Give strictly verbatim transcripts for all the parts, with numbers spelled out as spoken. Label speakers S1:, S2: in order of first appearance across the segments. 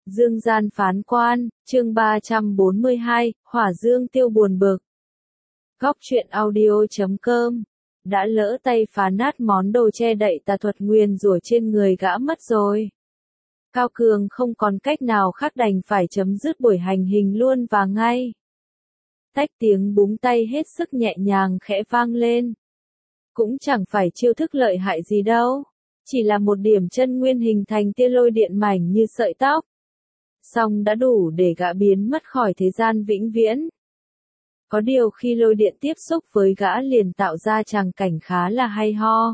S1: Dương gian phán quan, chương ba trăm bốn mươi hai, Hỏa Dương Tiêu buồn bực. Góc truyện audio chấm com. Đã lỡ tay phá nát món đồ che đậy tà thuật nguyền rủa trên người gã mất rồi. Cao Cường không còn cách nào khác đành phải chấm dứt buổi hành hình luôn và ngay. Tách tiếng búng tay hết sức nhẹ nhàng khẽ vang lên. Cũng chẳng phải chiêu thức lợi hại gì đâu. Chỉ là một điểm chân nguyên hình thành tia lôi điện mảnh như sợi tóc. Song đã đủ để gã biến mất khỏi thế gian vĩnh viễn. Có điều khi lôi điện tiếp xúc với gã liền tạo ra tràng cảnh khá là hay ho.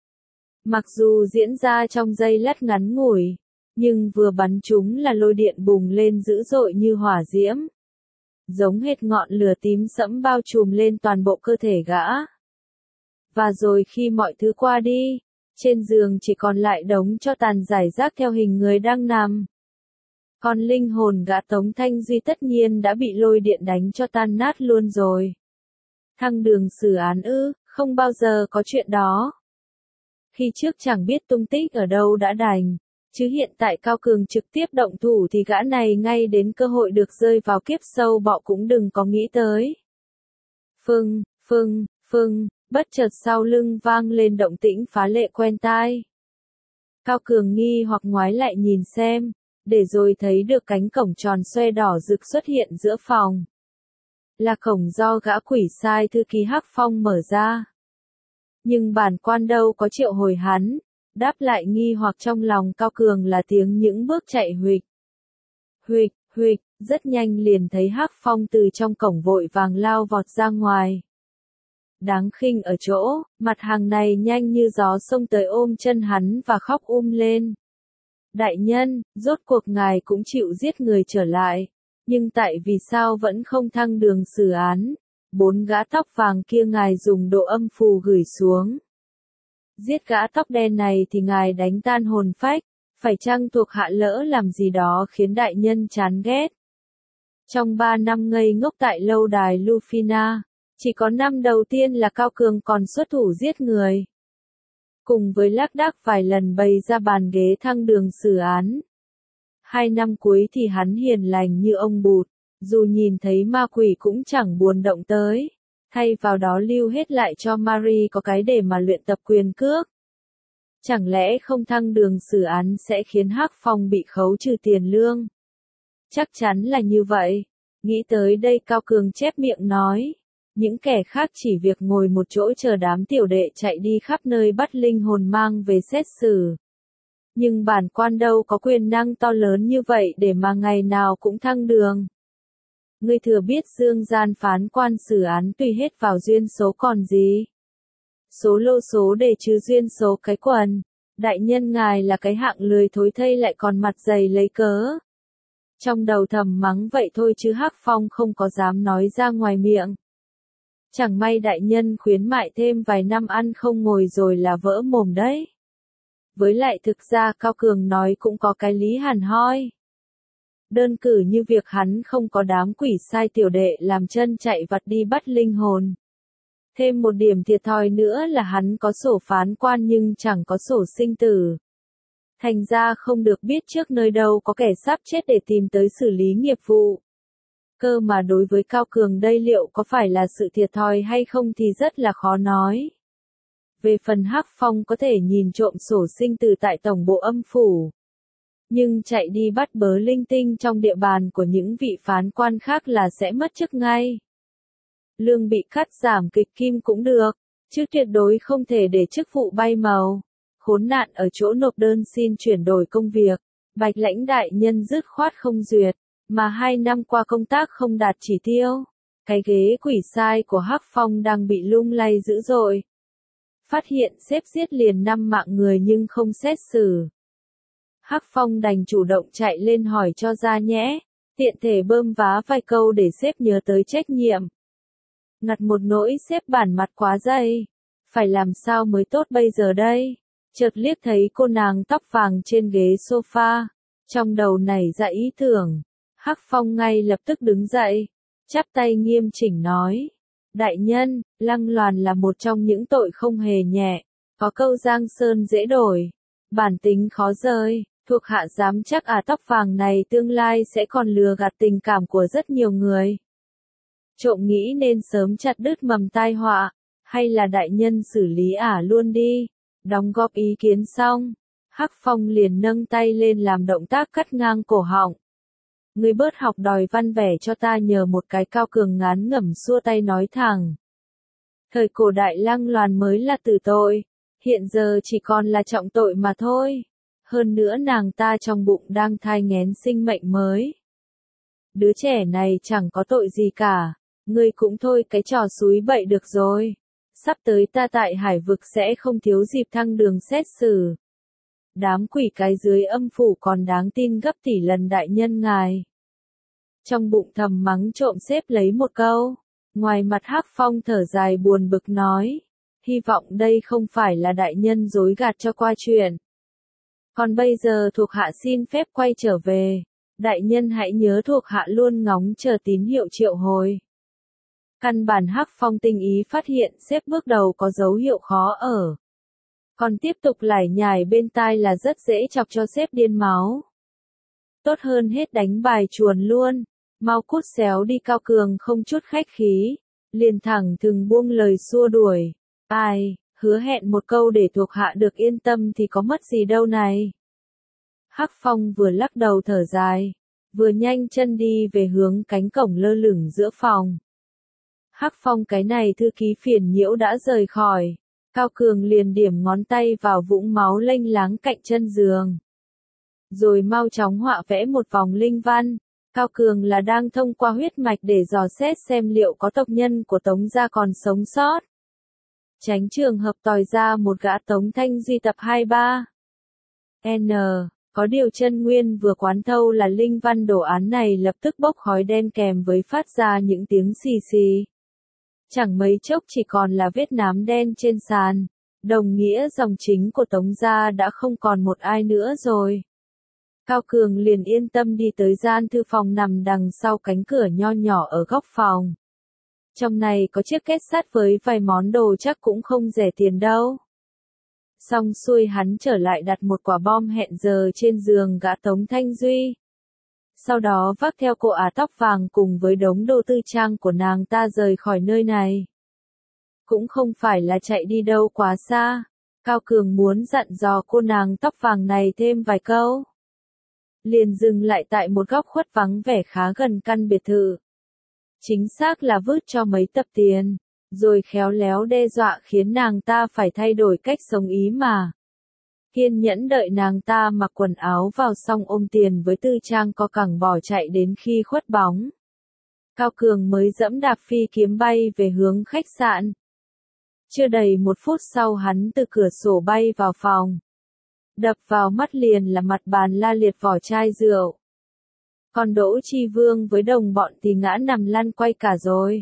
S1: Mặc dù diễn ra trong giây lát ngắn ngủi, nhưng vừa bắn chúng là lôi điện bùng lên dữ dội như hỏa diễm. Giống hệt ngọn lửa tím sẫm bao trùm lên toàn bộ cơ thể gã. Và rồi khi mọi thứ qua đi, trên giường chỉ còn lại đống tro tàn rải rác theo hình người đang nằm. Còn linh hồn gã Tống Thanh Duy tất nhiên đã bị lôi điện đánh cho tan nát luôn rồi. Thăng đường xử án ư, không bao giờ có chuyện đó. Khi trước chẳng biết tung tích ở đâu đã đành, chứ hiện tại Cao Cường trực tiếp động thủ thì gã này ngay đến cơ hội được rơi vào kiếp sâu bọ cũng đừng có nghĩ tới. Phưng, phưng, phưng, bất chợt sau lưng vang lên động tĩnh phá lệ quen tai. Cao Cường nghi hoặc ngoái lại nhìn xem, để rồi thấy được cánh cổng tròn xoe đỏ rực xuất hiện giữa phòng. Là cổng do gã quỷ sai thư ký Hắc Phong mở ra. Nhưng bản quan đâu có triệu hồi hắn, đáp lại nghi hoặc trong lòng Cao Cường là tiếng những bước chạy huỵch. Huỵch, huỵch, rất nhanh liền thấy Hắc Phong từ trong cổng vội vàng lao vọt ra ngoài. Đáng khinh ở chỗ, mặt hàng này nhanh như gió xông tới ôm chân hắn và khóc um lên. Đại nhân, rốt cuộc ngài cũng chịu giết người trở lại, nhưng tại vì sao vẫn không thăng đường xử án, bốn gã tóc vàng kia ngài dùng độ âm phù gửi xuống. Giết gã tóc đen này thì ngài đánh tan hồn phách, phải chăng thuộc hạ lỡ làm gì đó khiến đại nhân chán ghét. Trong ba năm ngây ngốc tại lâu đài Lufina, chỉ có năm đầu tiên là Cao Cường còn xuất thủ giết người. Cùng với lác đác vài lần bày ra bàn ghế thăng đường xử án. Hai năm cuối thì hắn hiền lành như ông bụt, dù nhìn thấy ma quỷ cũng chẳng buồn động tới, thay vào đó lưu hết lại cho Marie có cái để mà luyện tập quyền cước. Chẳng lẽ không thăng đường xử án sẽ khiến Hắc Phong bị khấu trừ tiền lương? Chắc chắn là như vậy. Nghĩ tới đây Cao Cường chép miệng nói. Những kẻ khác chỉ việc ngồi một chỗ chờ đám tiểu đệ chạy đi khắp nơi bắt linh hồn mang về xét xử. Nhưng bản quan đâu có quyền năng to lớn như vậy để mà ngày nào cũng thăng đường. Ngươi thừa biết dương gian phán quan xử án tùy hết vào duyên số còn gì. Số lô số để chứ duyên số cái quần. Đại nhân ngài là cái hạng lười thối thây lại còn mặt dày lấy cớ. Trong đầu thầm mắng vậy thôi chứ Hắc Phong không có dám nói ra ngoài miệng. Chẳng may đại nhân khuyến mại thêm vài năm ăn không ngồi rồi là vỡ mồm đấy. Với lại thực ra Cao Cường nói cũng có cái lý hẳn hoi. Đơn cử như việc hắn không có đám quỷ sai tiểu đệ làm chân chạy vặt đi bắt linh hồn. Thêm một điểm thiệt thòi nữa là hắn có sổ phán quan nhưng chẳng có sổ sinh tử. Thành ra không được biết trước nơi đâu có kẻ sắp chết để tìm tới xử lý nghiệp vụ. Cơ mà đối với Cao Cường đây liệu có phải là sự thiệt thòi hay không thì rất là khó nói. Về phần Hắc Phong có thể nhìn trộm sổ sinh tử tại tổng bộ âm phủ. Nhưng chạy đi bắt bớ linh tinh trong địa bàn của những vị phán quan khác là sẽ mất chức ngay. Lương bị cắt giảm kịch kim cũng được, chứ tuyệt đối không thể để chức vụ bay màu. Khốn nạn ở chỗ nộp đơn xin chuyển đổi công việc, Bạch lãnh đại nhân dứt khoát không duyệt. Mà hai năm qua công tác không đạt chỉ tiêu. Cái ghế quỷ sai của Hắc Phong đang bị lung lay dữ dội. Phát hiện xếp giết liền năm mạng người nhưng không xét xử. Hắc Phong đành chủ động chạy lên hỏi cho ra nhẽ. Tiện thể bơm vá vài câu để sếp nhớ tới trách nhiệm. Ngặt một nỗi sếp bản mặt quá dày. Phải làm sao mới tốt bây giờ đây? Chợt liếc thấy cô nàng tóc vàng trên ghế sofa. Trong đầu nảy ra ý tưởng. Hắc Phong ngay lập tức đứng dậy, chắp tay nghiêm chỉnh nói. Đại nhân, lăng loàn là một trong những tội không hề nhẹ. Có câu giang sơn dễ đổi, bản tính khó rời. Thuộc hạ dám chắc à tóc vàng này tương lai sẽ còn lừa gạt tình cảm của rất nhiều người. Trộm nghĩ nên sớm chặt đứt mầm tai họa, hay là đại nhân xử lý ả luôn đi. Đóng góp ý kiến xong, Hắc Phong liền nâng tay lên làm động tác cắt ngang cổ họng. Ngươi bớt học đòi văn vẻ cho ta nhờ một cái. Cao Cường ngán ngẩm xua tay nói thẳng. Thời cổ đại Lăng Loàn mới là tử tội, hiện giờ chỉ còn là trọng tội mà thôi. Hơn nữa nàng ta trong bụng đang thai nghén sinh mệnh mới. Đứa trẻ này chẳng có tội gì cả, ngươi cũng thôi cái trò xúi bậy được rồi. Sắp tới ta tại Hải Vực sẽ không thiếu dịp thăng đường xét xử. Đám quỷ cái dưới âm phủ còn đáng tin gấp tỷ lần đại nhân ngài. Trong bụng thầm mắng trộm xếp lấy một câu. Ngoài mặt Hắc Phong thở dài buồn bực nói. Hy vọng đây không phải là đại nhân dối gạt cho qua chuyện. Còn bây giờ thuộc hạ xin phép quay trở về. Đại nhân hãy nhớ thuộc hạ luôn ngóng chờ tín hiệu triệu hồi. Căn bản Hắc Phong tinh ý phát hiện xếp bước đầu có dấu hiệu khó ở. Còn tiếp tục lải nhải bên tai là rất dễ chọc cho sếp điên máu. Tốt hơn hết đánh bài chuồn luôn. Mau cút xéo đi. Cao Cường không chút khách khí. Liền thẳng thừng buông lời xua đuổi. Ai, hứa hẹn một câu để thuộc hạ được yên tâm thì có mất gì đâu này. Hắc Phong vừa lắc đầu thở dài, vừa nhanh chân đi về hướng cánh cổng lơ lửng giữa phòng. Hắc Phong cái này thư ký phiền nhiễu đã rời khỏi. Cao Cường liền điểm ngón tay vào vũng máu lênh láng cạnh chân giường. Rồi mau chóng họa vẽ một vòng linh văn. Cao Cường là đang thông qua huyết mạch để dò xét xem liệu có tộc nhân của Tống gia còn sống sót. Tránh trường hợp tòi ra một gã Tống Thanh Duy tập hai ba. N. Có điều chân nguyên vừa quán thâu là linh văn đồ án này lập tức bốc khói đen kèm với phát ra những tiếng xì xì. Chẳng mấy chốc chỉ còn là vết nám đen trên sàn, đồng nghĩa dòng chính của Tống gia đã không còn một ai nữa rồi. Cao Cường liền yên tâm đi tới gian thư phòng nằm đằng sau cánh cửa nho nhỏ ở góc phòng. Trong này có chiếc két sắt với vài món đồ chắc cũng không rẻ tiền đâu. Xong xuôi hắn trở lại đặt một quả bom hẹn giờ trên giường gã Tống Thanh Duy. Sau đó vác theo cô ả tóc vàng cùng với đống đồ tư trang của nàng ta rời khỏi nơi này. Cũng không phải là chạy đi đâu quá xa, Cao Cường muốn dặn dò cô nàng tóc vàng này thêm vài câu. Liền dừng lại tại một góc khuất vắng vẻ khá gần căn biệt thự. Chính xác là vứt cho mấy tập tiền, rồi khéo léo đe dọa khiến nàng ta phải thay đổi cách sống ý mà. Kiên nhẫn đợi nàng ta mặc quần áo vào xong ôm tiền với tư trang co cẳng bỏ chạy đến khi khuất bóng. Cao Cường mới dẫm đạp phi kiếm bay về hướng khách sạn. Chưa đầy một phút sau hắn từ cửa sổ bay vào phòng. Đập vào mắt liền là mặt bàn la liệt vỏ chai rượu. Còn Đỗ Chi Vương với đồng bọn thì ngã nằm lăn quay cả rồi.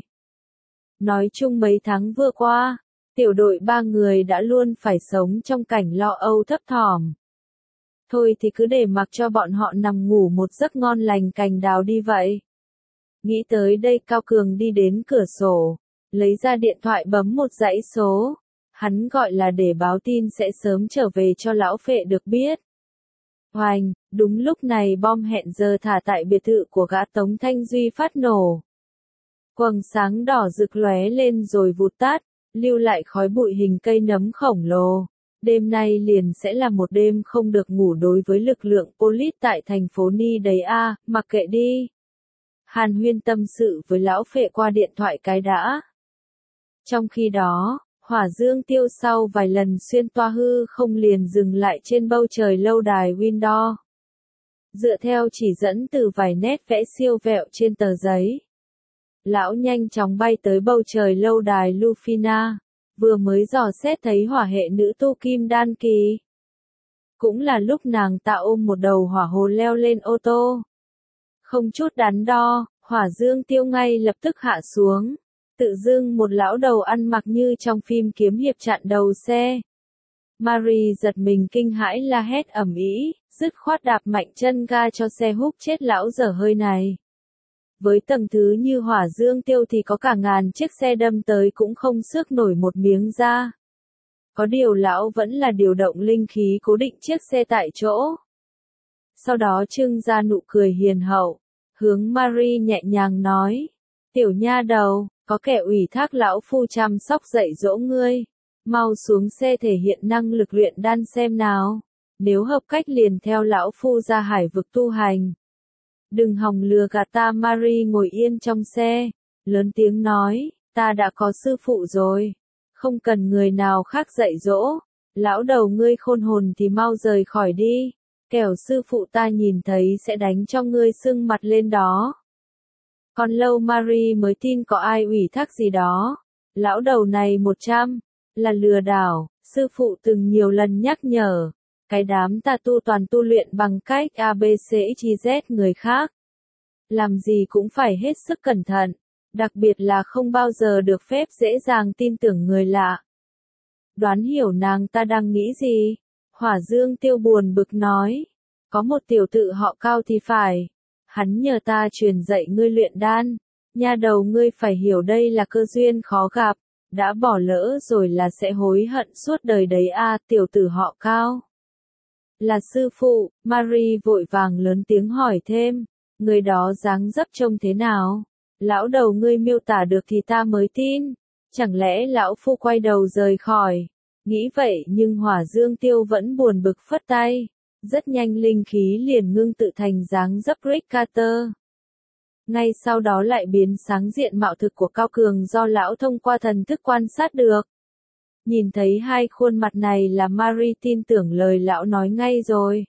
S1: Nói chung mấy tháng vừa qua, tiểu đội ba người đã luôn phải sống trong cảnh lo âu thấp thỏm. Thôi thì cứ để mặc cho bọn họ nằm ngủ một giấc ngon lành cành đào đi vậy. Nghĩ tới đây Cao Cường đi đến cửa sổ, lấy ra điện thoại bấm một dãy số. Hắn gọi là để báo tin sẽ sớm trở về cho lão phệ được biết. Hoành, đúng lúc này bom hẹn giờ thả tại biệt thự của gã Tống Thanh Duy phát nổ. Quầng sáng đỏ rực lóe lên rồi vụt tắt, lưu lại khói bụi hình cây nấm khổng lồ. Đêm nay liền sẽ là một đêm không được ngủ đối với lực lượng police tại thành phố Ni đấy a, mặc kệ đi. Hàn Huyên tâm sự với lão phệ qua điện thoại cái đã. Trong khi đó, hỏa dương tiêu sau vài lần xuyên toa hư không liền dừng lại trên bầu trời lâu đài Windows. Dựa theo chỉ dẫn từ vài nét vẽ siêu vẹo trên tờ giấy, lão nhanh chóng bay tới bầu trời lâu đài Lufina, vừa mới dò xét thấy hỏa hệ nữ tu Kim Đan Kỳ. Cũng là lúc nàng ta ôm một đầu hỏa hồ leo lên ô tô. Không chút đắn đo, hỏa dương tiêu ngay lập tức hạ xuống. Tự dưng một lão đầu ăn mặc như trong phim kiếm hiệp chặn đầu xe. Marie giật mình kinh hãi la hét ầm ĩ, dứt khoát đạp mạnh chân ga cho xe húc chết lão dở hơi này. Với tầng thứ như hỏa dương tiêu thì có cả ngàn chiếc xe đâm tới cũng không xước nổi một miếng da. Có điều lão vẫn là điều động linh khí cố định chiếc xe tại chỗ. sau đó trưng ra nụ cười hiền hậu, hướng Marie nhẹ nhàng nói, tiểu nha đầu, có kẻ ủy thác lão phu chăm sóc dạy dỗ ngươi, mau xuống xe thể hiện năng lực luyện đan xem nào, nếu hợp cách liền theo lão phu ra hải vực tu hành. Đừng hòng lừa gạt ta. Marie ngồi yên trong xe, lớn tiếng nói, ta đã có sư phụ rồi, không cần người nào khác dạy dỗ, lão đầu ngươi khôn hồn thì mau rời khỏi đi, kẻo sư phụ ta nhìn thấy sẽ đánh cho ngươi sưng mặt lên đó. Còn lâu Marie mới tin có ai ủy thác gì đó, lão đầu này một trăm, là lừa đảo, sư phụ từng nhiều lần nhắc nhở, cái đám tà tu toàn tu luyện bằng cách a bê xê ích i dét người khác. Làm gì cũng phải hết sức cẩn thận, đặc biệt là không bao giờ được phép dễ dàng tin tưởng người lạ. Đoán hiểu nàng ta đang nghĩ gì? Hỏa Dương Tiêu buồn bực nói, có một tiểu tự họ Cao thì phải, hắn nhờ ta truyền dạy ngươi luyện đan, nha đầu ngươi phải hiểu đây là cơ duyên khó gặp, đã bỏ lỡ rồi là sẽ hối hận suốt đời đấy a. Tiểu tử họ Cao là sư phụ. Marie vội vàng lớn tiếng hỏi thêm, người đó dáng dấp trông thế nào? Lão đầu ngươi miêu tả được thì ta mới tin, chẳng lẽ lão phu quay đầu rời khỏi? Nghĩ vậy nhưng Hỏa Dương Tiêu vẫn buồn bực phất tay, rất nhanh linh khí liền ngưng tự thành dáng dấp Rick Carter. Ngay sau đó lại biến sáng diện mạo thực của Cao Cường do lão thông qua thần thức quan sát được. Nhìn thấy hai khuôn mặt này là Marie tin tưởng lời lão nói ngay rồi.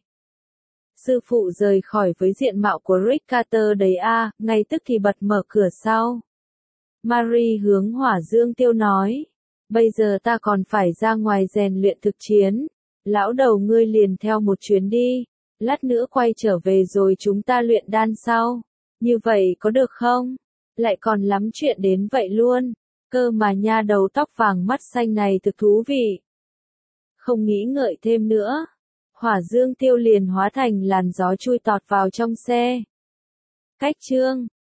S1: Sư phụ rời khỏi với diện mạo của Rick Carter đấy a, ngay tức thì bật mở cửa sau. Marie hướng Hỏa Dương Tiêu nói, bây giờ ta còn phải ra ngoài rèn luyện thực chiến, lão đầu ngươi liền theo một chuyến đi, lát nữa quay trở về rồi chúng ta luyện đan sau, như vậy có được không? Lại còn lắm chuyện đến vậy luôn, cơ mà nha đầu tóc vàng mắt xanh này thực thú vị. Không nghĩ ngợi thêm nữa, Hỏa Dương Tiêu liền hóa thành làn gió chui tọt vào trong xe. Cách chương